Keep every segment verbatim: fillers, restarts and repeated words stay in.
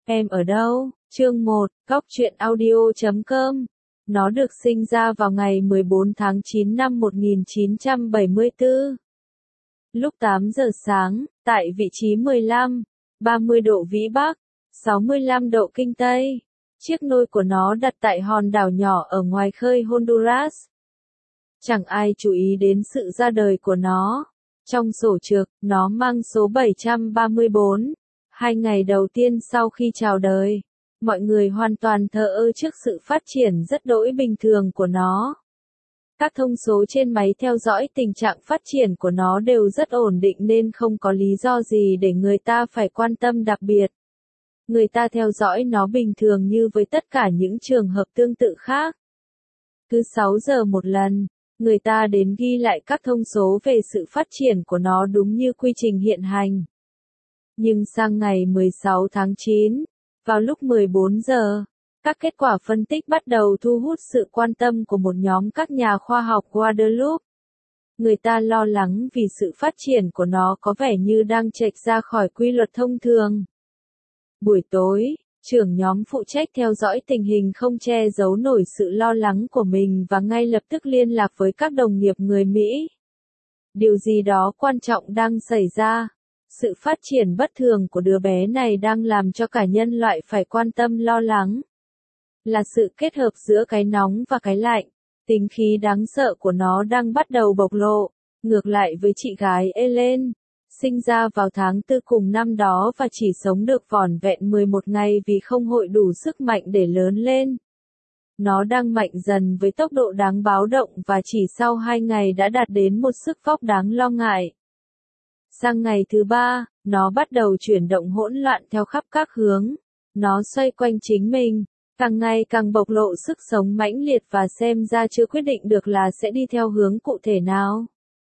Em ở đâu? Chương một, Góc truyện audio chấm com. Nó được sinh ra vào ngày mười bốn tháng chín năm một nghìn chín trăm bảy mươi tư. Lúc tám giờ sáng, tại vị trí mười lăm, ba mươi độ Vĩ Bắc, sáu mươi lăm độ Kinh Tây. Chiếc nôi của nó đặt tại hòn đảo nhỏ ở ngoài khơi Honduras. Chẳng ai chú ý đến sự ra đời của nó. Trong sổ trực, nó mang số bảy trăm ba mươi bốn. Hai ngày đầu tiên sau khi chào đời, mọi người hoàn toàn thờ ơ trước sự phát triển rất đỗi bình thường của nó. Các thông số trên máy theo dõi tình trạng phát triển của nó đều rất ổn định nên không có lý do gì để người ta phải quan tâm đặc biệt. Người ta theo dõi nó bình thường như với tất cả những trường hợp tương tự khác. Cứ sáu giờ một lần, người ta đến ghi lại các thông số về sự phát triển của nó đúng như quy trình hiện hành. Nhưng sang ngày mười sáu tháng chín, vào lúc mười bốn giờ, các kết quả phân tích bắt đầu thu hút sự quan tâm của một nhóm các nhà khoa học Guadeloupe. Người ta lo lắng vì sự phát triển của nó có vẻ như đang chệch ra khỏi quy luật thông thường. Buổi tối, trưởng nhóm phụ trách theo dõi tình hình không che giấu nổi sự lo lắng của mình và ngay lập tức liên lạc với các đồng nghiệp người Mỹ. Điều gì đó quan trọng đang xảy ra. Sự phát triển bất thường của đứa bé này đang làm cho cả nhân loại phải quan tâm lo lắng. Là sự kết hợp giữa cái nóng và cái lạnh, tính khí đáng sợ của nó đang bắt đầu bộc lộ. Ngược lại với chị gái Ellen, sinh ra vào tháng tư cùng năm đó và chỉ sống được vỏn vẹn mười một ngày vì không hội đủ sức mạnh để lớn lên. Nó đang mạnh dần với tốc độ đáng báo động và chỉ sau hai ngày đã đạt đến một sức vóc đáng lo ngại. Sang ngày thứ ba, nó bắt đầu chuyển động hỗn loạn theo khắp các hướng. Nó xoay quanh chính mình, càng ngày càng bộc lộ sức sống mãnh liệt và xem ra chưa quyết định được là sẽ đi theo hướng cụ thể nào.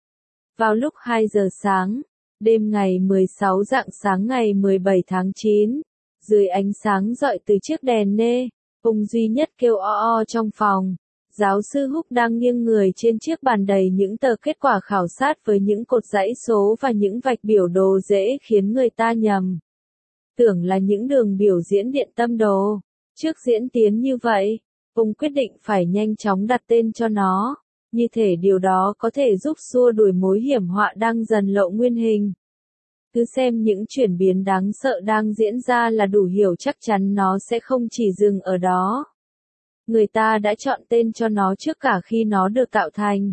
Vào lúc hai giờ sáng, đêm ngày mười sáu rạng sáng ngày mười bảy tháng chín, dưới ánh sáng rọi từ chiếc đèn nê, ông duy nhất kêu o o trong phòng. Giáo sư Húc đang nghiêng người trên chiếc bàn đầy những tờ kết quả khảo sát với những cột dãy số và những vạch biểu đồ dễ khiến người ta nhầm. Tưởng là những đường biểu diễn điện tâm đồ. Trước diễn tiến như vậy, ông quyết định phải nhanh chóng đặt tên cho nó. Như thể điều đó có thể giúp xua đuổi mối hiểm họa đang dần lộ nguyên hình. Cứ xem những chuyển biến đáng sợ đang diễn ra là đủ hiểu chắc chắn nó sẽ không chỉ dừng ở đó. Người ta đã chọn tên cho nó trước cả khi nó được tạo thành.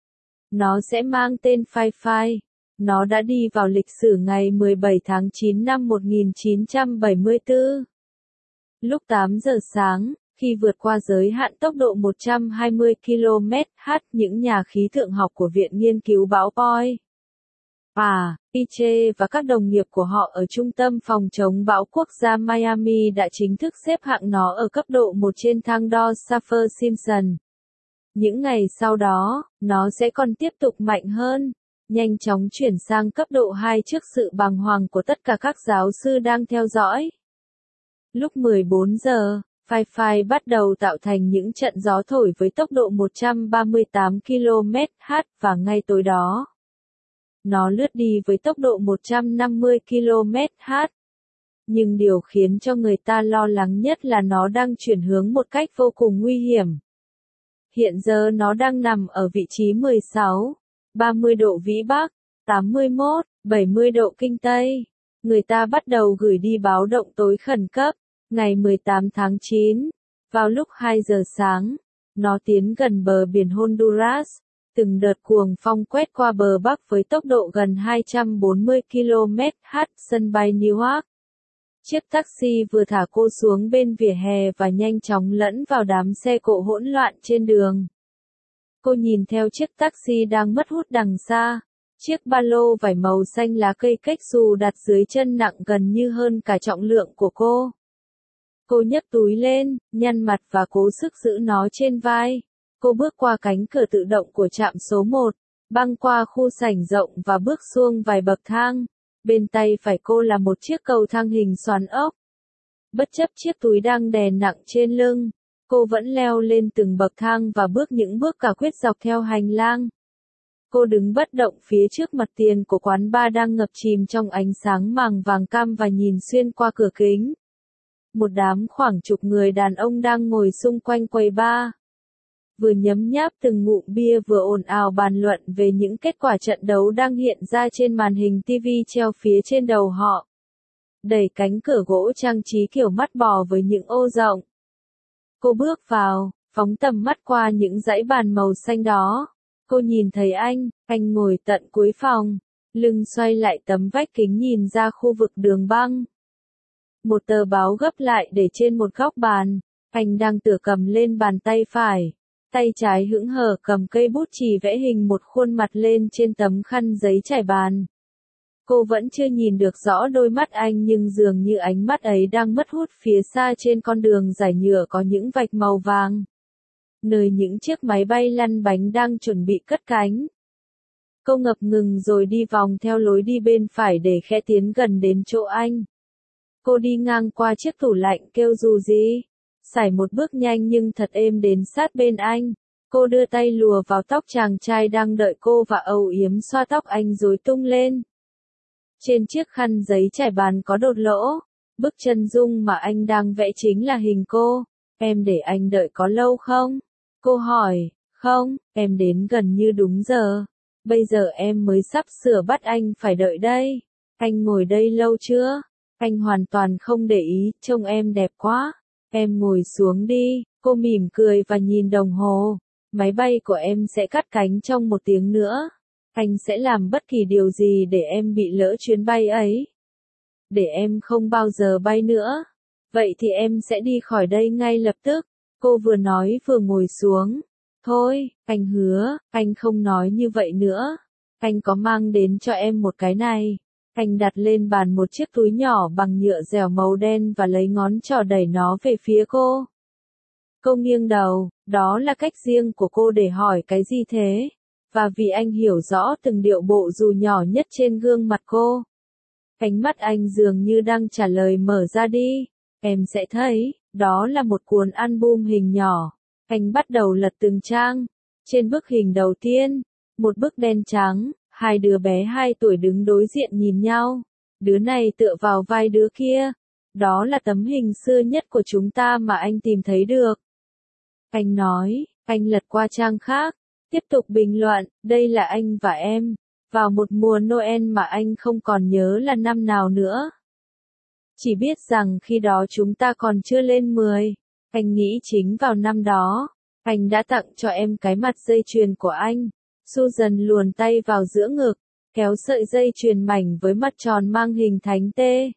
Nó sẽ mang tên Phai Phai. Nó đã đi vào lịch sử ngày mười bảy tháng chín năm một nghìn chín trăm bảy mươi tư. Lúc tám giờ sáng, khi vượt qua giới hạn tốc độ một trăm hai mươi ki lô mét trên giờ, những nhà khí tượng học của Viện Nghiên cứu bão Poi À, Iche và các đồng nghiệp của họ ở Trung tâm Phòng chống bão quốc gia Miami đã chính thức xếp hạng nó ở cấp độ một trên thang đo Saffir-Simpson. Những ngày sau đó, nó sẽ còn tiếp tục mạnh hơn, nhanh chóng chuyển sang cấp độ hai trước sự bàng hoàng của tất cả các giáo sư đang theo dõi. Lúc mười bốn giờ, Phai Phai bắt đầu tạo thành những trận gió thổi với tốc độ một trăm ba mươi tám ki lô mét trên giờ và ngay tối đó, nó lướt đi với tốc độ một trăm năm mươi ki lô mét trên giờ. Nhưng điều khiến cho người ta lo lắng nhất là nó đang chuyển hướng một cách vô cùng nguy hiểm. Hiện giờ nó đang nằm ở vị trí mười sáu, ba mươi độ Vĩ Bắc, tám mươi mốt, bảy mươi độ Kinh Tây. Người ta bắt đầu gửi đi báo động tối khẩn cấp. Ngày mười tám tháng chín, vào lúc hai giờ sáng, nó tiến gần bờ biển Honduras. Từng đợt cuồng phong quét qua bờ Bắc với tốc độ gần hai trăm bốn mươi ki lô mét trên giờ sân bay Newark. Chiếc taxi vừa thả cô xuống bên vỉa hè và nhanh chóng lẫn vào đám xe cộ hỗn loạn trên đường. Cô nhìn theo chiếc taxi đang mất hút đằng xa. Chiếc ba lô vải màu xanh lá cây cách xù đặt dưới chân nặng gần như hơn cả trọng lượng của cô. Cô nhấc túi lên, nhăn mặt và cố sức giữ nó trên vai. Cô bước qua cánh cửa tự động của trạm số một, băng qua khu sảnh rộng và bước xuống vài bậc thang. Bên tay phải cô là một chiếc cầu thang hình xoắn ốc. Bất chấp chiếc túi đang đè nặng trên lưng, cô vẫn leo lên từng bậc thang và bước những bước cả quyết dọc theo hành lang. Cô đứng bất động phía trước mặt tiền của quán bar đang ngập chìm trong ánh sáng màng vàng cam và nhìn xuyên qua cửa kính. Một đám khoảng chục người đàn ông đang ngồi xung quanh quầy bar. Vừa nhấm nháp từng ngụm bia vừa ồn ào bàn luận về những kết quả trận đấu đang hiện ra trên màn hình ti vi treo phía trên đầu họ. Đẩy cánh cửa gỗ trang trí kiểu mắt bò với những ô rộng. Cô bước vào, phóng tầm mắt qua những dãy bàn màu xanh đó. Cô nhìn thấy anh, anh ngồi tận cuối phòng, lưng xoay lại tấm vách kính nhìn ra khu vực đường băng. Một tờ báo gấp lại để trên một góc bàn, anh đang tựa cầm lên bàn tay phải. Tay trái hững hờ cầm cây bút chì vẽ hình một khuôn mặt lên trên tấm khăn giấy trải bàn. Cô vẫn chưa nhìn được rõ đôi mắt anh nhưng dường như ánh mắt ấy đang mất hút phía xa trên con đường giải nhựa có những vạch màu vàng. Nơi những chiếc máy bay lăn bánh đang chuẩn bị cất cánh. Cô ngập ngừng rồi đi vòng theo lối đi bên phải để khẽ tiến gần đến chỗ anh. Cô đi ngang qua chiếc tủ lạnh kêu dù gì. Sải một bước nhanh nhưng thật êm đến sát bên anh. Cô đưa tay lùa vào tóc chàng trai đang đợi cô và âu yếm xoa tóc anh rối tung lên. Trên chiếc khăn giấy trải bàn có đột lỗ. Bức chân dung mà anh đang vẽ chính là hình cô. Em để anh đợi có lâu không? Cô hỏi. Không, em đến gần như đúng giờ. Bây giờ em mới sắp sửa bắt anh phải đợi đây. Anh ngồi đây lâu chưa? Anh hoàn toàn không để ý, trông em đẹp quá. Em ngồi xuống đi. Cô mỉm cười và nhìn đồng hồ. Máy bay của em sẽ cắt cánh trong một tiếng nữa. Anh sẽ làm bất kỳ điều gì để em bị lỡ chuyến bay ấy. Để em không bao giờ bay nữa. Vậy thì em sẽ đi khỏi đây ngay lập tức. Cô vừa nói vừa ngồi xuống. Thôi, anh hứa, anh không nói như vậy nữa. Anh có mang đến cho em một cái này. Anh đặt lên bàn một chiếc túi nhỏ bằng nhựa dẻo màu đen và lấy ngón trỏ đẩy nó về phía cô. Cô nghiêng đầu, đó là cách riêng của cô để hỏi cái gì thế? Và vì anh hiểu rõ từng điệu bộ dù nhỏ nhất trên gương mặt cô. Ánh mắt anh dường như đang trả lời mở ra đi. Em sẽ thấy, đó là một cuốn album hình nhỏ. Anh bắt đầu lật từng trang. Trên bức hình đầu tiên, một bức đen trắng, hai đứa bé hai tuổi đứng đối diện nhìn nhau. Đứa này tựa vào vai đứa kia. Đó là tấm hình xưa nhất của chúng ta mà anh tìm thấy được. Anh nói, anh lật qua trang khác. Tiếp tục bình luận, đây là anh và em. Vào một mùa Noel mà anh không còn nhớ là năm nào nữa. Chỉ biết rằng khi đó chúng ta còn chưa lên mười. Anh nghĩ chính vào năm đó, anh đã tặng cho em cái mặt dây chuyền của anh. Susan luồn tay vào giữa ngực, kéo sợi dây chuyền mảnh với mặt tròn mang hình thánh tê.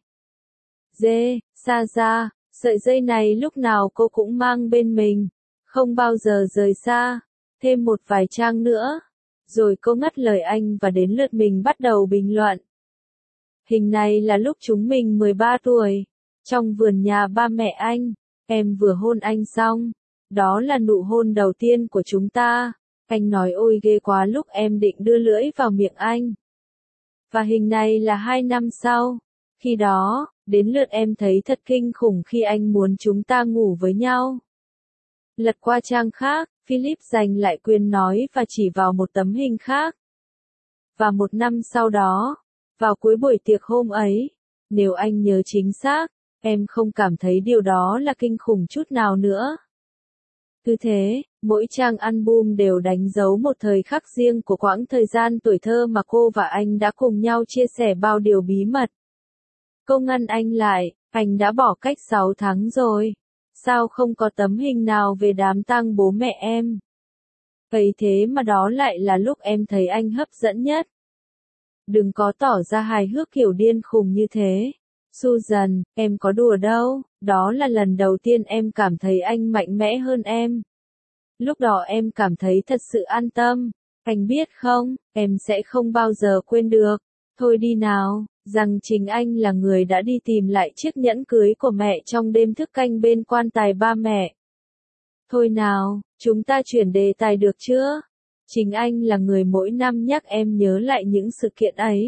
Dê, xa ra, sợi dây này lúc nào cô cũng mang bên mình, không bao giờ rời xa. Thêm một vài trang nữa. Rồi cô ngắt lời anh và đến lượt mình bắt đầu bình luận. Hình này là lúc chúng mình mười ba tuổi. Trong vườn nhà ba mẹ anh. Em vừa hôn anh xong. Đó là nụ hôn đầu tiên của chúng ta. Anh nói ôi ghê quá lúc em định đưa lưỡi vào miệng anh. Và hình này là hai năm sau. Khi đó, đến lượt em thấy thật kinh khủng khi anh muốn chúng ta ngủ với nhau. Lật qua trang khác, Philip giành lại quyền nói và chỉ vào một tấm hình khác. Và một năm sau đó, vào cuối buổi tiệc hôm ấy, nếu anh nhớ chính xác, em không cảm thấy điều đó là kinh khủng chút nào nữa. Cứ thế, mỗi trang album đều đánh dấu một thời khắc riêng của quãng thời gian tuổi thơ mà cô và anh đã cùng nhau chia sẻ bao điều bí mật. Cô ngăn anh lại, anh đã bỏ cách sáu tháng rồi. Sao không có tấm hình nào về đám tang bố mẹ em? Ấy thế mà đó lại là lúc em thấy anh hấp dẫn nhất. Đừng có tỏ ra hài hước kiểu điên khùng như thế. Susan, em có đùa đâu, đó là lần đầu tiên em cảm thấy anh mạnh mẽ hơn em. Lúc đó em cảm thấy thật sự an tâm. Anh biết không, em sẽ không bao giờ quên được. Thôi đi nào, rằng chính anh là người đã đi tìm lại chiếc nhẫn cưới của mẹ trong đêm thức canh bên quan tài ba mẹ. Thôi nào, chúng ta chuyển đề tài được chưa? Chính anh là người mỗi năm nhắc em nhớ lại những sự kiện ấy.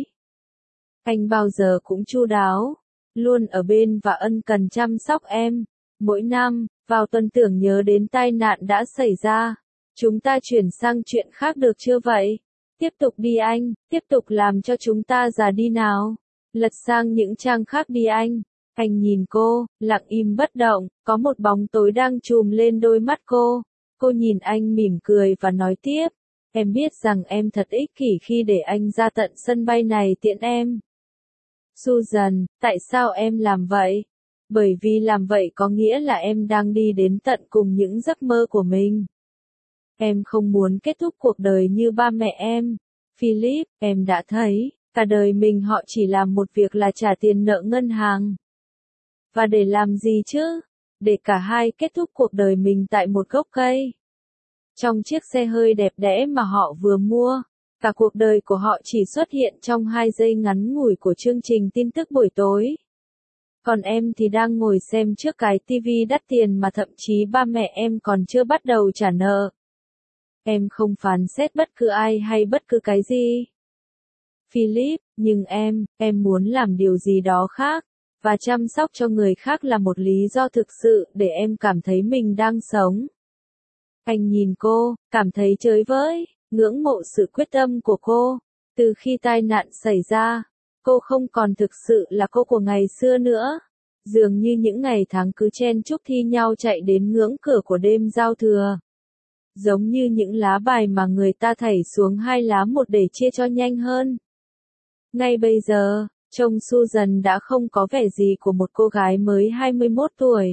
Anh bao giờ cũng chu đáo, luôn ở bên và ân cần chăm sóc em. Mỗi năm, vào tuần tưởng nhớ đến tai nạn đã xảy ra. Chúng ta chuyển sang chuyện khác được chưa vậy? Tiếp tục đi anh, tiếp tục làm cho chúng ta già đi nào. Lật sang những trang khác đi anh. Anh nhìn cô, lặng im bất động, có một bóng tối đang trùm lên đôi mắt cô. Cô nhìn anh mỉm cười và nói tiếp, em biết rằng em thật ích kỷ khi để anh ra tận sân bay này tiễn em. Susan, tại sao em làm vậy? Bởi vì làm vậy có nghĩa là em đang đi đến tận cùng những giấc mơ của mình. Em không muốn kết thúc cuộc đời như ba mẹ em. Philip, em đã thấy, cả đời mình họ chỉ làm một việc là trả tiền nợ ngân hàng. Và để làm gì chứ? Để cả hai kết thúc cuộc đời mình tại một gốc cây. Trong chiếc xe hơi đẹp đẽ mà họ vừa mua. Cả cuộc đời của họ chỉ xuất hiện trong hai giây ngắn ngủi của chương trình tin tức buổi tối. Còn em thì đang ngồi xem trước cái tivi đắt tiền mà thậm chí ba mẹ em còn chưa bắt đầu trả nợ. Em không phán xét bất cứ ai hay bất cứ cái gì. Philip, nhưng em, em muốn làm điều gì đó khác, và chăm sóc cho người khác là một lý do thực sự để em cảm thấy mình đang sống. Anh nhìn cô, cảm thấy chới với, ngưỡng mộ sự quyết tâm của cô. Từ khi tai nạn xảy ra, cô không còn thực sự là cô của ngày xưa nữa. Dường như những ngày tháng cứ chen chúc thi nhau chạy đến ngưỡng cửa của đêm giao thừa. Giống như những lá bài mà người ta thảy xuống hai lá một để chia cho nhanh hơn. Ngay bây giờ, trông Susan đã không có vẻ gì của một cô gái mới hai mươi mốt tuổi.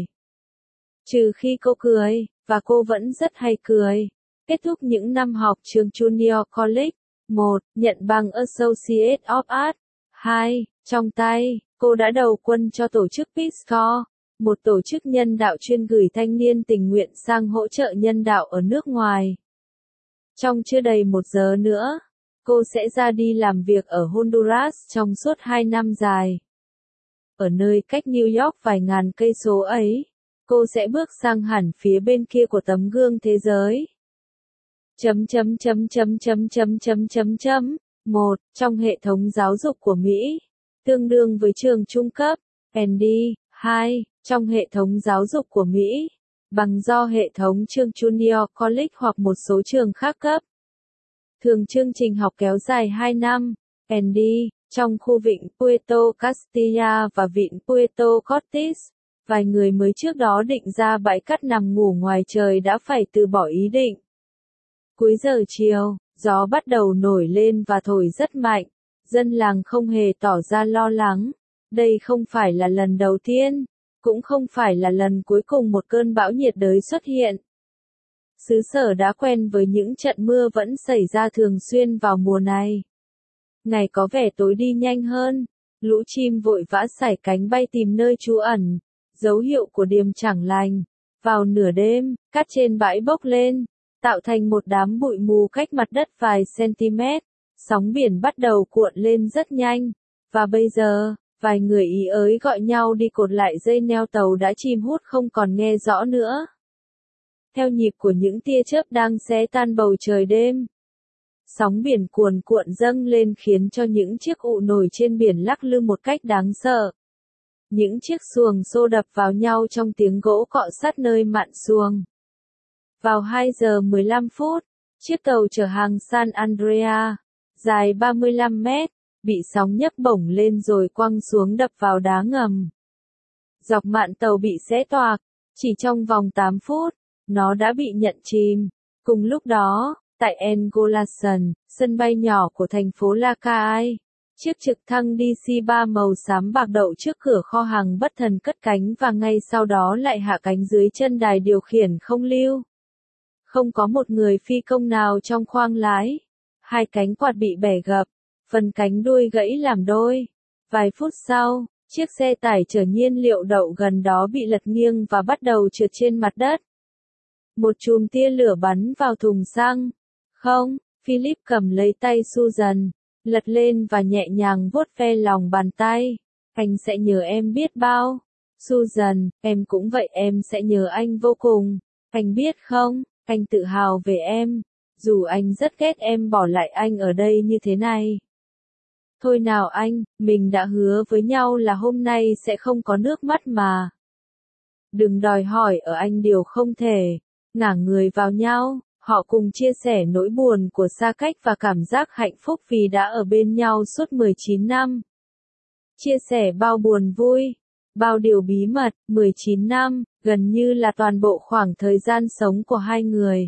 Trừ khi cô cười, và cô vẫn rất hay cười. Kết thúc những năm học trường Junior College. một. Nhận bằng Associate of Arts. hai. Trong tay, cô đã đầu quân cho tổ chức Peace Corps, một tổ chức nhân đạo chuyên gửi thanh niên tình nguyện sang hỗ trợ nhân đạo ở nước ngoài. Trong chưa đầy một giờ nữa, cô sẽ ra đi làm việc ở Honduras trong suốt hai năm dài. Ở nơi cách New York vài ngàn cây số ấy, cô sẽ bước sang hẳn phía bên kia của tấm gương thế giới. Chấm chấm chấm chấm chấm chấm chấm chấm chấm. một. Trong hệ thống giáo dục của Mỹ, tương đương với trường trung cấp, en đê. hai. Trong hệ thống giáo dục của Mỹ, bằng do hệ thống trường Junior College hoặc một số trường khác cấp. Thường chương trình học kéo dài hai năm, en đê, trong khu vịnh Puerto Castilla và vịnh Puerto Cortes. Vài người mới trước đó định ra bãi cát nằm ngủ ngoài trời đã phải từ bỏ ý định. Cuối giờ chiều, gió bắt đầu nổi lên và thổi rất mạnh. Dân làng không hề tỏ ra lo lắng. Đây không phải là lần đầu tiên, cũng không phải là lần cuối cùng một cơn bão nhiệt đới xuất hiện. Xứ sở đã quen với những trận mưa vẫn xảy ra thường xuyên vào mùa này. Ngày có vẻ tối đi nhanh hơn. Lũ chim vội vã sải cánh bay tìm nơi trú ẩn. Dấu hiệu của điềm chẳng lành. Vào nửa đêm, cát trên bãi bốc lên, tạo thành một đám bụi mù cách mặt đất vài cm. Sóng biển bắt đầu cuộn lên rất nhanh. Và bây giờ, vài người ý ới gọi nhau đi cột lại dây neo tàu đã chìm hút không còn nghe rõ nữa. Theo nhịp của những tia chớp đang xé tan bầu trời đêm. Sóng biển cuồn cuộn dâng lên khiến cho những chiếc ụ nổi trên biển lắc lư một cách đáng sợ. Những chiếc xuồng xô đập vào nhau trong tiếng gỗ cọ sát nơi mạn xuồng. Vào hai giờ mười lăm phút, chiếc tàu chở hàng San Andrea, dài ba mươi lăm mét, bị sóng nhấc bổng lên rồi quăng xuống đập vào đá ngầm. Dọc mạn tàu bị xé toạc, chỉ trong vòng tám phút, nó đã bị nhận chìm. Cùng lúc đó, tại Engolason, sân bay nhỏ của thành phố Lacai, chiếc trực thăng đê xê ba màu xám bạc đậu trước cửa kho hàng bất thần cất cánh và ngay sau đó lại hạ cánh dưới chân đài điều khiển không lưu. Không có một người phi công nào trong khoang lái. Hai cánh quạt bị bẻ gập, phần cánh đuôi gãy làm đôi. Vài phút sau, chiếc xe tải chở nhiên liệu đậu gần đó bị lật nghiêng và bắt đầu trượt trên mặt đất. Một chùm tia lửa bắn vào thùng xăng. Không, Philip cầm lấy tay Susan, lật lên và nhẹ nhàng vuốt ve lòng bàn tay. Anh sẽ nhớ em biết bao. Susan, em cũng vậy, em sẽ nhớ anh vô cùng. Anh biết không, anh tự hào về em. Dù anh rất ghét em bỏ lại anh ở đây như thế này. Thôi nào anh, mình đã hứa với nhau là hôm nay sẽ không có nước mắt mà. Đừng đòi hỏi ở anh điều không thể. Ngả người vào nhau, họ cùng chia sẻ nỗi buồn của xa cách và cảm giác hạnh phúc vì đã ở bên nhau suốt mười chín năm. Chia sẻ bao buồn vui. bao điều bí mật, mười chín năm, gần như là toàn bộ khoảng thời gian sống của hai người.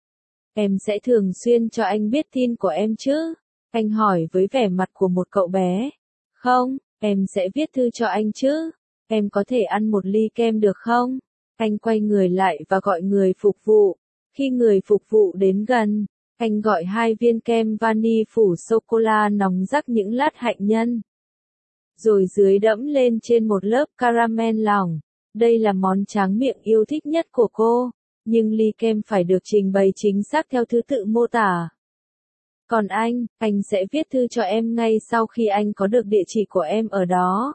Em sẽ thường xuyên cho anh biết tin của em chứ? Anh hỏi với vẻ mặt của một cậu bé. Không, em sẽ viết thư cho anh chứ? Em có thể ăn một ly kem được không? Anh quay người lại và gọi người phục vụ. Khi người phục vụ đến gần, anh gọi hai viên kem vani phủ sô-cô-la nóng rắc những lát hạnh nhân. Rồi dưới đẫm lên trên một lớp caramel lỏng. Đây là món tráng miệng yêu thích nhất của cô, nhưng ly kem phải được trình bày chính xác theo thứ tự mô tả. Còn anh, anh sẽ viết thư cho em ngay sau khi anh có được địa chỉ của em ở đó.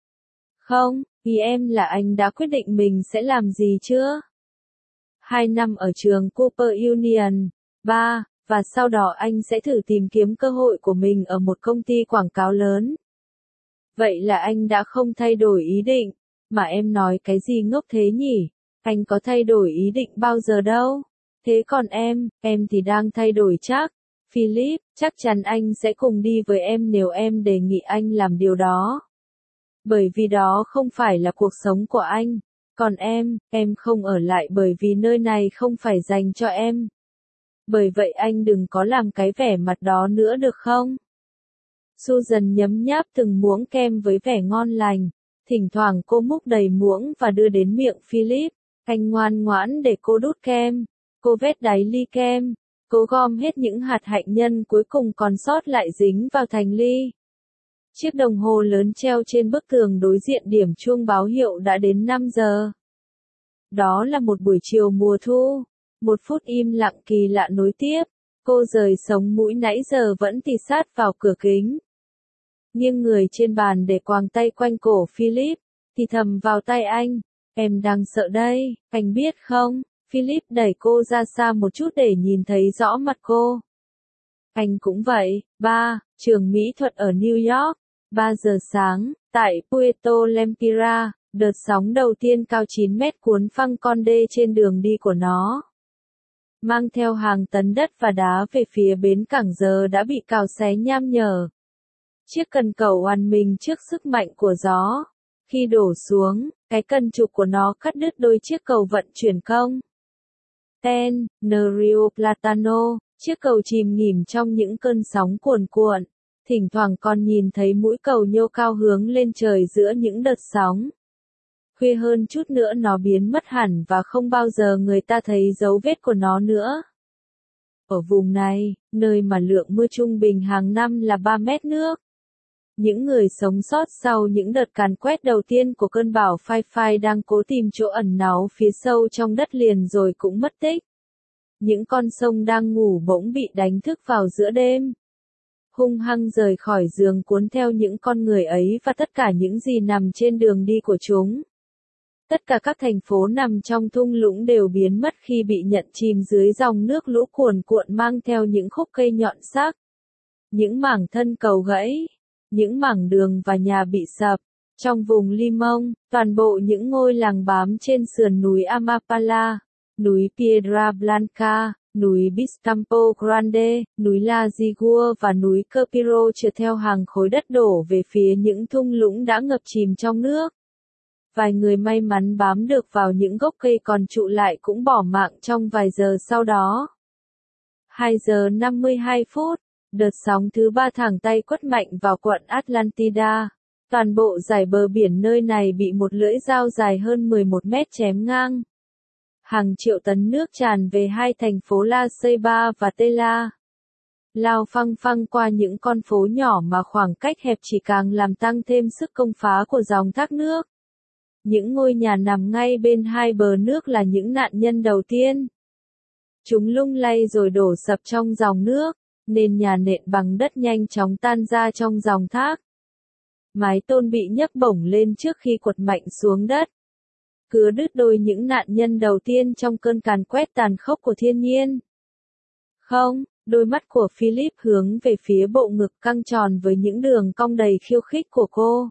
Không, vì em là anh đã quyết định mình sẽ làm gì chưa? Hai năm ở trường Cooper Union. Ba, và sau đó anh sẽ thử tìm kiếm cơ hội của mình ở một công ty quảng cáo lớn. Vậy là anh đã không thay đổi ý định, mà em nói cái gì ngốc thế nhỉ? Anh có thay đổi ý định bao giờ đâu. Thế còn em, em thì đang thay đổi chắc. Philip, chắc chắn anh sẽ cùng đi với em nếu em đề nghị anh làm điều đó. Bởi vì đó không phải là cuộc sống của anh. Còn em, em không ở lại bởi vì nơi này không phải dành cho em. Bởi vậy anh đừng có làm cái vẻ mặt đó nữa được không? Susan nhấm nháp từng muỗng kem với vẻ ngon lành. Thỉnh thoảng cô múc đầy muỗng và đưa đến miệng Philip. Anh ngoan ngoãn để cô đút kem. Cô vét đáy ly kem. Cô gom hết những hạt hạnh nhân cuối cùng còn sót lại dính vào thành ly. Chiếc đồng hồ lớn treo trên bức tường đối diện điểm chuông báo hiệu đã đến năm giờ. Đó là một buổi chiều mùa thu. Một phút im lặng kỳ lạ nối tiếp. Cô rời sống mũi nãy giờ vẫn tì sát vào cửa kính. Nghiêng người trên bàn để quàng tay quanh cổ Philip, thì thầm vào tai anh. Em đang sợ đây, anh biết không? Philip đẩy cô ra xa một chút để nhìn thấy rõ mặt cô. Anh cũng vậy. Ba, trường mỹ thuật ở New York. Ba giờ sáng, tại Puerto Lempira, đợt sóng đầu tiên cao chín mét cuốn phăng con đê trên đường đi của nó. Mang theo hàng tấn đất và đá về phía bến cảng giờ đã bị cào xé nham nhở. Chiếc cần cầu oằn mình trước sức mạnh của gió. Khi đổ xuống, cái cần trục của nó cắt đứt đôi chiếc cầu vận chuyển công. Ten, Rio Platano, chiếc cầu chìm nghỉm trong những cơn sóng cuồn cuộn. Thỉnh thoảng còn nhìn thấy mũi cầu nhô cao hướng lên trời giữa những đợt sóng. Khuya hơn chút nữa nó biến mất hẳn và không bao giờ người ta thấy dấu vết của nó nữa. Ở vùng này, nơi mà lượng mưa trung bình hàng năm là ba mét nước. Những người sống sót sau những đợt càn quét đầu tiên của cơn bão Phai Phai đang cố tìm chỗ ẩn náu phía sâu trong đất liền rồi cũng mất tích. Những con sông đang ngủ bỗng bị đánh thức vào giữa đêm. Hung hăng rời khỏi giường cuốn theo những con người ấy và tất cả những gì nằm trên đường đi của chúng. Tất cả các thành phố nằm trong thung lũng đều biến mất khi bị nhận chìm dưới dòng nước lũ cuồn cuộn mang theo những khúc cây nhọn sắc. Những mảng thân cầu gãy. Những mảng đường và nhà bị sập. Trong vùng Limon, toàn bộ những ngôi làng bám trên sườn núi Amapala, núi Piedra Blanca, núi Bistampo Grande, núi La Zigua và núi Capiro trượt theo hàng khối đất đổ về phía những thung lũng đã ngập chìm trong nước. Vài người may mắn bám được vào những gốc cây còn trụ lại cũng bỏ mạng trong vài giờ sau đó. hai giờ năm mươi hai phút, đợt sóng thứ ba thẳng tay quất mạnh vào quận Atlantida. Toàn bộ dải bờ biển nơi này bị một lưỡi dao dài hơn mười một mét chém ngang. Hàng triệu tấn nước tràn về hai thành phố La Ceiba và Tela. Lao phăng phăng qua những con phố nhỏ mà khoảng cách hẹp chỉ càng làm tăng thêm sức công phá của dòng thác nước. Những ngôi nhà nằm ngay bên hai bờ nước là những nạn nhân đầu tiên. Chúng lung lay rồi đổ sập trong dòng nước, nền nhà nện bằng đất nhanh chóng tan ra trong dòng thác. Mái tôn bị nhấc bổng lên trước khi quật mạnh xuống đất. Cứa đứt đôi những nạn nhân đầu tiên trong cơn càn quét tàn khốc của thiên nhiên. Không, đôi mắt của Philip hướng về phía bộ ngực căng tròn với những đường cong đầy khiêu khích của cô.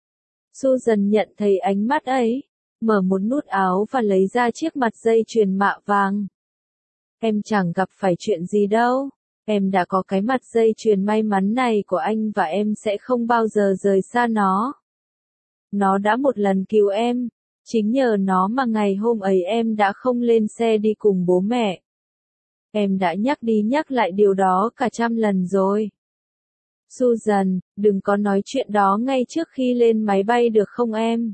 Susan nhận thấy ánh mắt ấy, mở một nút áo và lấy ra chiếc mặt dây chuyền mạ vàng. Em chẳng gặp phải chuyện gì đâu. Em đã có cái mặt dây chuyền may mắn này của anh và em sẽ không bao giờ rời xa nó. Nó đã một lần cứu em. Chính nhờ nó mà ngày hôm ấy em đã không lên xe đi cùng bố mẹ. Em đã nhắc đi nhắc lại điều đó cả trăm lần rồi. Susan, đừng có nói chuyện đó ngay trước khi lên máy bay được không em?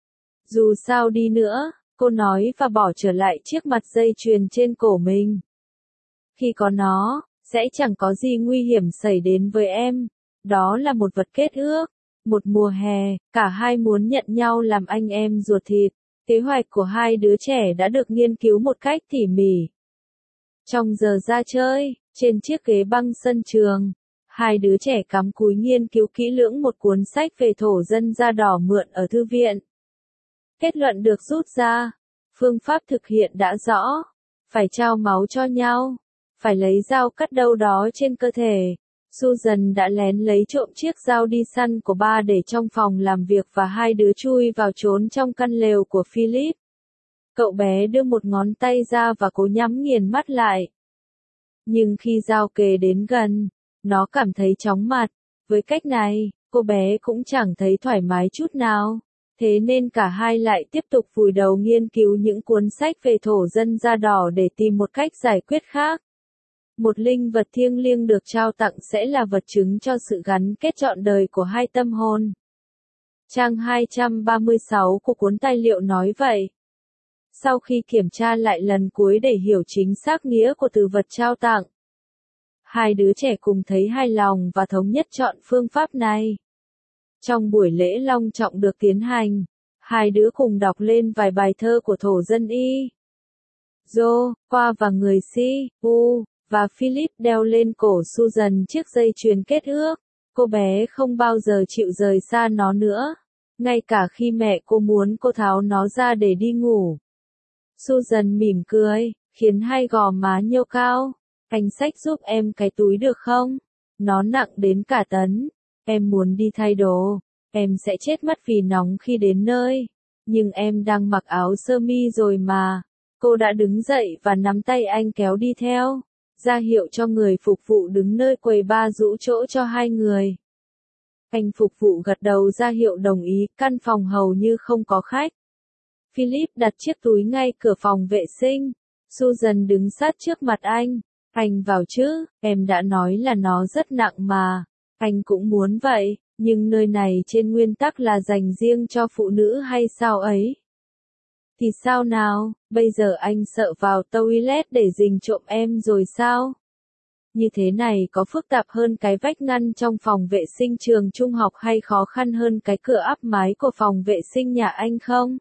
Dù sao đi nữa, cô nói và bỏ trở lại chiếc mặt dây chuyền trên cổ mình. Khi có nó, sẽ chẳng có gì nguy hiểm xảy đến với em. Đó là một vật kết ước. Một mùa hè, cả hai muốn nhận nhau làm anh em ruột thịt. Kế hoạch của hai đứa trẻ đã được nghiên cứu một cách tỉ mỉ. Trong giờ ra chơi, trên chiếc ghế băng sân trường, hai đứa trẻ cắm cúi nghiên cứu kỹ lưỡng một cuốn sách về thổ dân da đỏ mượn ở thư viện. Kết luận được rút ra, phương pháp thực hiện đã rõ, phải trao máu cho nhau, phải lấy dao cắt đâu đó trên cơ thể. Susan đã lén lấy trộm chiếc dao đi săn của ba để trong phòng làm việc và hai đứa chui vào trốn trong căn lều của Philip. Cậu bé đưa một ngón tay ra và cố nhắm nghiền mắt lại. Nhưng khi dao kề đến gần, nó cảm thấy chóng mặt. Với cách này, cô bé cũng chẳng thấy thoải mái chút nào. Thế nên cả hai lại tiếp tục vùi đầu nghiên cứu những cuốn sách về thổ dân da đỏ để tìm một cách giải quyết khác. Một linh vật thiêng liêng được trao tặng sẽ là vật chứng cho sự gắn kết trọn đời của hai tâm hồn. Trang hai trăm ba mươi sáu của cuốn tài liệu nói vậy. Sau khi kiểm tra lại lần cuối để hiểu chính xác nghĩa của từ vật trao tặng, hai đứa trẻ cùng thấy hài lòng và thống nhất chọn phương pháp này. Trong buổi lễ long trọng được tiến hành, hai đứa cùng đọc lên vài bài thơ của thổ dân Y. Joe, qua và người Si, U, và Philip đeo lên cổ Susan chiếc dây chuyền kết ước. Cô bé không bao giờ chịu rời xa nó nữa, ngay cả khi mẹ cô muốn cô tháo nó ra để đi ngủ. Susan mỉm cười, khiến hai gò má nhô cao. Anh xách giúp em cái túi được không? Nó nặng đến cả tấn. Em muốn đi thay đồ. Em sẽ chết mất vì nóng khi đến nơi. Nhưng em đang mặc áo sơ mi rồi mà. Cô đã đứng dậy và nắm tay anh kéo đi theo, ra hiệu cho người phục vụ đứng nơi quầy bar rũ chỗ cho hai người. Anh phục vụ gật đầu ra hiệu đồng ý, căn phòng hầu như không có khách. Philip đặt chiếc túi ngay cửa phòng vệ sinh. Susan đứng sát trước mặt anh. Anh vào chứ, em đã nói là nó rất nặng mà. Anh cũng muốn vậy, nhưng nơi này trên nguyên tắc là dành riêng cho phụ nữ hay sao ấy? Thì sao nào, bây giờ anh sợ vào toilet để rình trộm em rồi sao? Như thế này có phức tạp hơn cái vách ngăn trong phòng vệ sinh trường trung học hay khó khăn hơn cái cửa áp mái của phòng vệ sinh nhà anh không?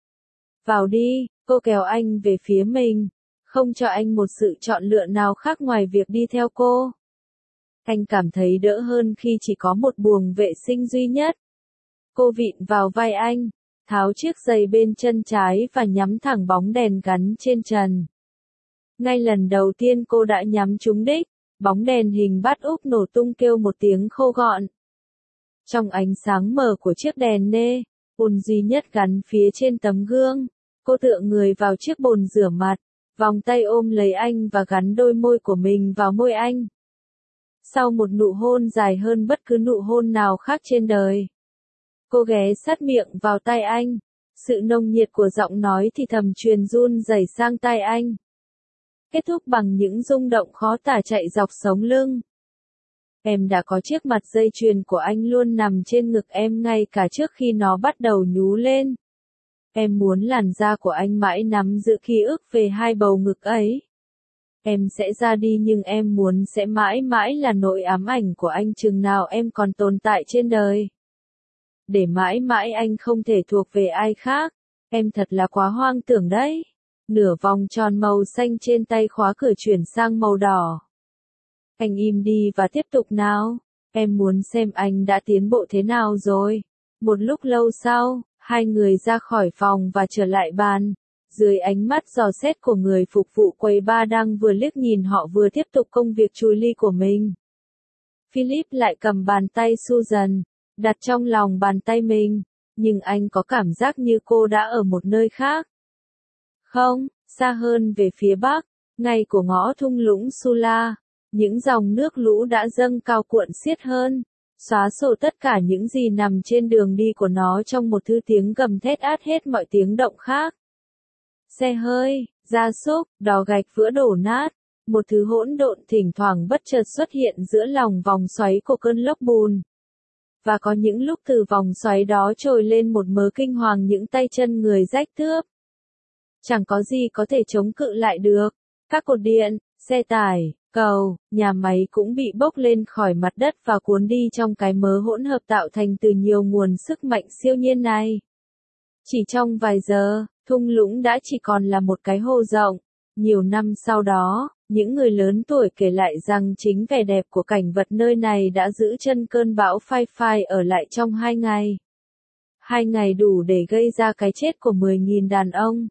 Vào đi, cô kéo anh về phía mình, không cho anh một sự chọn lựa nào khác ngoài việc đi theo cô. Anh cảm thấy đỡ hơn khi chỉ có một buồng vệ sinh duy nhất. Cô vịn vào vai anh, tháo chiếc giày bên chân trái và nhắm thẳng bóng đèn gắn trên trần. Ngay lần đầu tiên cô đã nhắm trúng đích, bóng đèn hình bát úp nổ tung kêu một tiếng khô gọn. Trong ánh sáng mờ của chiếc đèn nê, bồn duy nhất gắn phía trên tấm gương, cô tựa người vào chiếc bồn rửa mặt, vòng tay ôm lấy anh và gắn đôi môi của mình vào môi anh. Sau một nụ hôn dài hơn bất cứ nụ hôn nào khác trên đời, cô ghé sát miệng vào tai anh, sự nồng nhiệt của giọng nói thì thầm truyền run rẩy sang tai anh. Kết thúc bằng những rung động khó tả chạy dọc sống lưng. Em đã có chiếc mặt dây chuyền của anh luôn nằm trên ngực em ngay cả trước khi nó bắt đầu nhú lên. Em muốn làn da của anh mãi nắm giữ ký ức về hai bầu ngực ấy. Em sẽ ra đi nhưng em muốn sẽ mãi mãi là nỗi ám ảnh của anh chừng nào em còn tồn tại trên đời. Để mãi mãi anh không thể thuộc về ai khác. Em thật là quá hoang tưởng đấy. Nửa vòng tròn màu xanh trên tay khóa cửa chuyển sang màu đỏ. Anh im đi và tiếp tục nào. Em muốn xem anh đã tiến bộ thế nào rồi. Một lúc lâu sau, hai người ra khỏi phòng và trở lại bàn. Dưới ánh mắt dò xét của người phục vụ quầy bar đang vừa liếc nhìn họ vừa tiếp tục công việc chùi ly của mình. Philip lại cầm bàn tay Susan, đặt trong lòng bàn tay mình, nhưng anh có cảm giác như cô đã ở một nơi khác. Không, xa hơn về phía bắc, ngay của ngõ thung lũng Sula, những dòng nước lũ đã dâng cao cuộn xiết hơn, xóa sổ tất cả những gì nằm trên đường đi của nó trong một thứ tiếng gầm thét át hết mọi tiếng động khác. Xe hơi, gia súc, đò gạch vữa đổ nát, một thứ hỗn độn thỉnh thoảng bất chợt xuất hiện giữa lòng vòng xoáy của cơn lốc bùn. Và có những lúc từ vòng xoáy đó trồi lên một mớ kinh hoàng những tay chân người rách thướp. Chẳng có gì có thể chống cự lại được. Các cột điện, xe tải, cầu, nhà máy cũng bị bốc lên khỏi mặt đất và cuốn đi trong cái mớ hỗn hợp tạo thành từ nhiều nguồn sức mạnh siêu nhiên này. Chỉ trong vài giờ, thung lũng đã chỉ còn là một cái hồ rộng. Nhiều năm sau đó, những người lớn tuổi kể lại rằng chính vẻ đẹp của cảnh vật nơi này đã giữ chân cơn bão Phai Phai ở lại trong hai ngày. Hai ngày đủ để gây ra cái chết của mười nghìn đàn ông,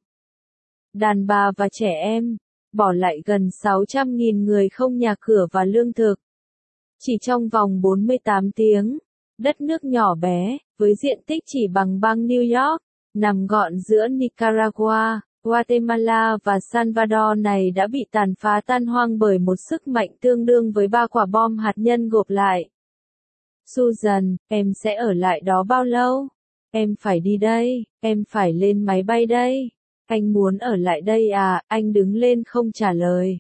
đàn bà và trẻ em, bỏ lại gần sáu trăm nghìn người không nhà cửa và lương thực. Chỉ trong vòng bốn mươi tám tiếng, đất nước nhỏ bé, với diện tích chỉ bằng bang New York, nằm gọn giữa Nicaragua, Guatemala và Salvador này đã bị tàn phá tan hoang bởi một sức mạnh tương đương với ba quả bom hạt nhân gộp lại. Susan, em sẽ ở lại đó bao lâu? Em phải đi đây, em phải lên máy bay đây. Anh muốn ở lại đây à? Anh đứng lên không trả lời.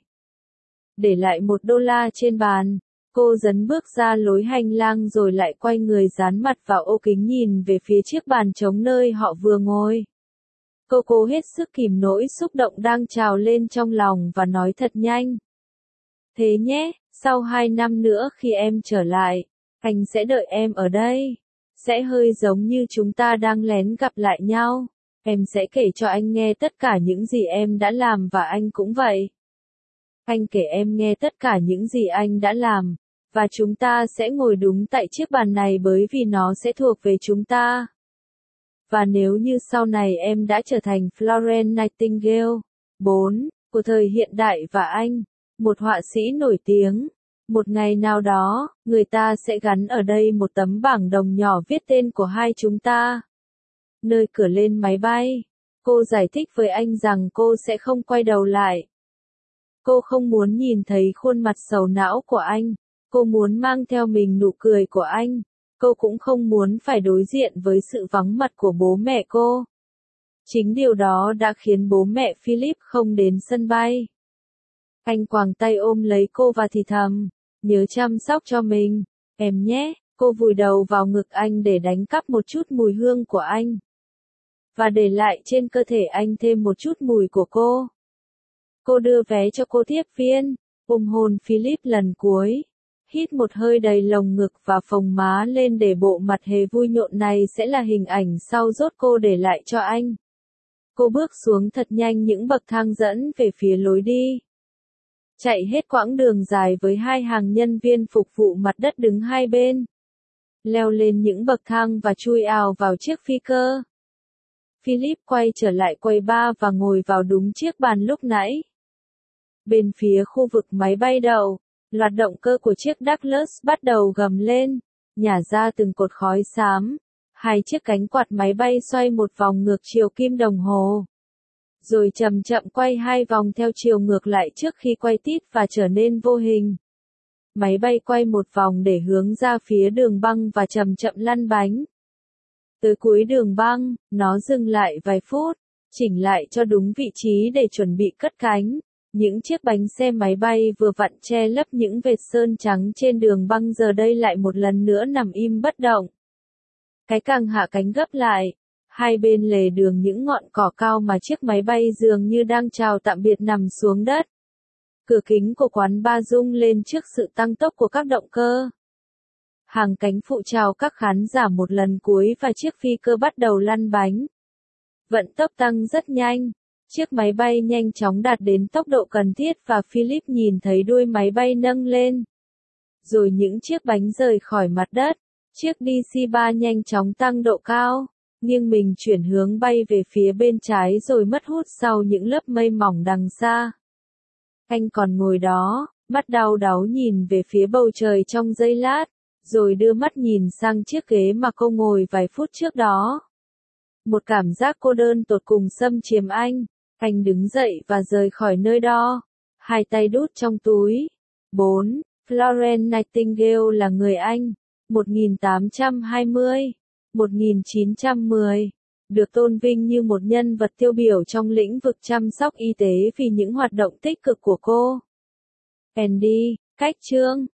Để lại một đô la trên bàn, cô dấn bước ra lối hành lang rồi lại quay người dán mặt vào ô kính nhìn về phía chiếc bàn trống nơi họ vừa ngồi. Cô cố hết sức kìm nỗi xúc động đang trào lên trong lòng và nói thật nhanh. Thế nhé, sau hai năm nữa khi em trở lại, anh sẽ đợi em ở đây. Sẽ hơi giống như chúng ta đang lén gặp lại nhau. Em sẽ kể cho anh nghe tất cả những gì em đã làm và anh cũng vậy. Anh kể em nghe tất cả những gì anh đã làm, và chúng ta sẽ ngồi đúng tại chiếc bàn này bởi vì nó sẽ thuộc về chúng ta. Và nếu như sau này em đã trở thành Florence Nightingale, bốn, của thời hiện đại và anh, một họa sĩ nổi tiếng, một ngày nào đó, người ta sẽ gắn ở đây một tấm bảng đồng nhỏ viết tên của hai chúng ta. Nơi cửa lên máy bay, cô giải thích với anh rằng cô sẽ không quay đầu lại. Cô không muốn nhìn thấy khuôn mặt sầu não của anh, cô muốn mang theo mình nụ cười của anh, cô cũng không muốn phải đối diện với sự vắng mặt của bố mẹ cô. Chính điều đó đã khiến bố mẹ Philip không đến sân bay. Anh quàng tay ôm lấy cô và thì thầm, nhớ chăm sóc cho mình, em nhé. Cô vùi đầu vào ngực anh để đánh cắp một chút mùi hương của anh. Và để lại trên cơ thể anh thêm một chút mùi của cô. Cô đưa vé cho cô tiếp viên, ôm hôn Philip lần cuối. Hít một hơi đầy lồng ngực và phồng má lên để bộ mặt hề vui nhộn này sẽ là hình ảnh sau rốt cô để lại cho anh. Cô bước xuống thật nhanh những bậc thang dẫn về phía lối đi. Chạy hết quãng đường dài với hai hàng nhân viên phục vụ mặt đất đứng hai bên. Leo lên những bậc thang và chui ào vào chiếc phi cơ. Philip quay trở lại quầy bar và ngồi vào đúng chiếc bàn lúc nãy. Bên phía khu vực máy bay đậu, loạt động cơ của chiếc Douglas bắt đầu gầm lên, nhả ra từng cột khói xám. Hai chiếc cánh quạt máy bay xoay một vòng ngược chiều kim đồng hồ. Rồi chậm chậm quay hai vòng theo chiều ngược lại trước khi quay tít và trở nên vô hình. Máy bay quay một vòng để hướng ra phía đường băng và chậm chậm lăn bánh. Tới cuối đường băng, nó dừng lại vài phút, chỉnh lại cho đúng vị trí để chuẩn bị cất cánh. Những chiếc bánh xe máy bay vừa vặn che lấp những vệt sơn trắng trên đường băng giờ đây lại một lần nữa nằm im bất động. Cái càng hạ cánh gấp lại, hai bên lề đường những ngọn cỏ cao mà chiếc máy bay dường như đang chào tạm biệt nằm xuống đất. Cửa kính của quán bar rung lên trước sự tăng tốc của các động cơ. Hàng cánh phụ chào các khán giả một lần cuối và chiếc phi cơ bắt đầu lăn bánh. Vận tốc tăng rất nhanh. Chiếc máy bay nhanh chóng đạt đến tốc độ cần thiết và Philip nhìn thấy đuôi máy bay nâng lên. Rồi những chiếc bánh rời khỏi mặt đất. Chiếc đê xê ba nhanh chóng tăng độ cao, nghiêng mình chuyển hướng bay về phía bên trái rồi mất hút sau những lớp mây mỏng đằng xa. Anh còn ngồi đó, mắt đau đáu nhìn về phía bầu trời trong giây lát, rồi đưa mắt nhìn sang chiếc ghế mà cô ngồi vài phút trước đó. Một cảm giác cô đơn tột cùng xâm chiếm anh, anh đứng dậy và rời khỏi nơi đó, hai tay đút trong túi. bốn. Florence Nightingale là người Anh. một nghìn tám trăm hai mươi đến một nghìn chín trăm mười, được tôn vinh như một nhân vật tiêu biểu trong lĩnh vực chăm sóc y tế vì những hoạt động tích cực của cô. Andy, cách chương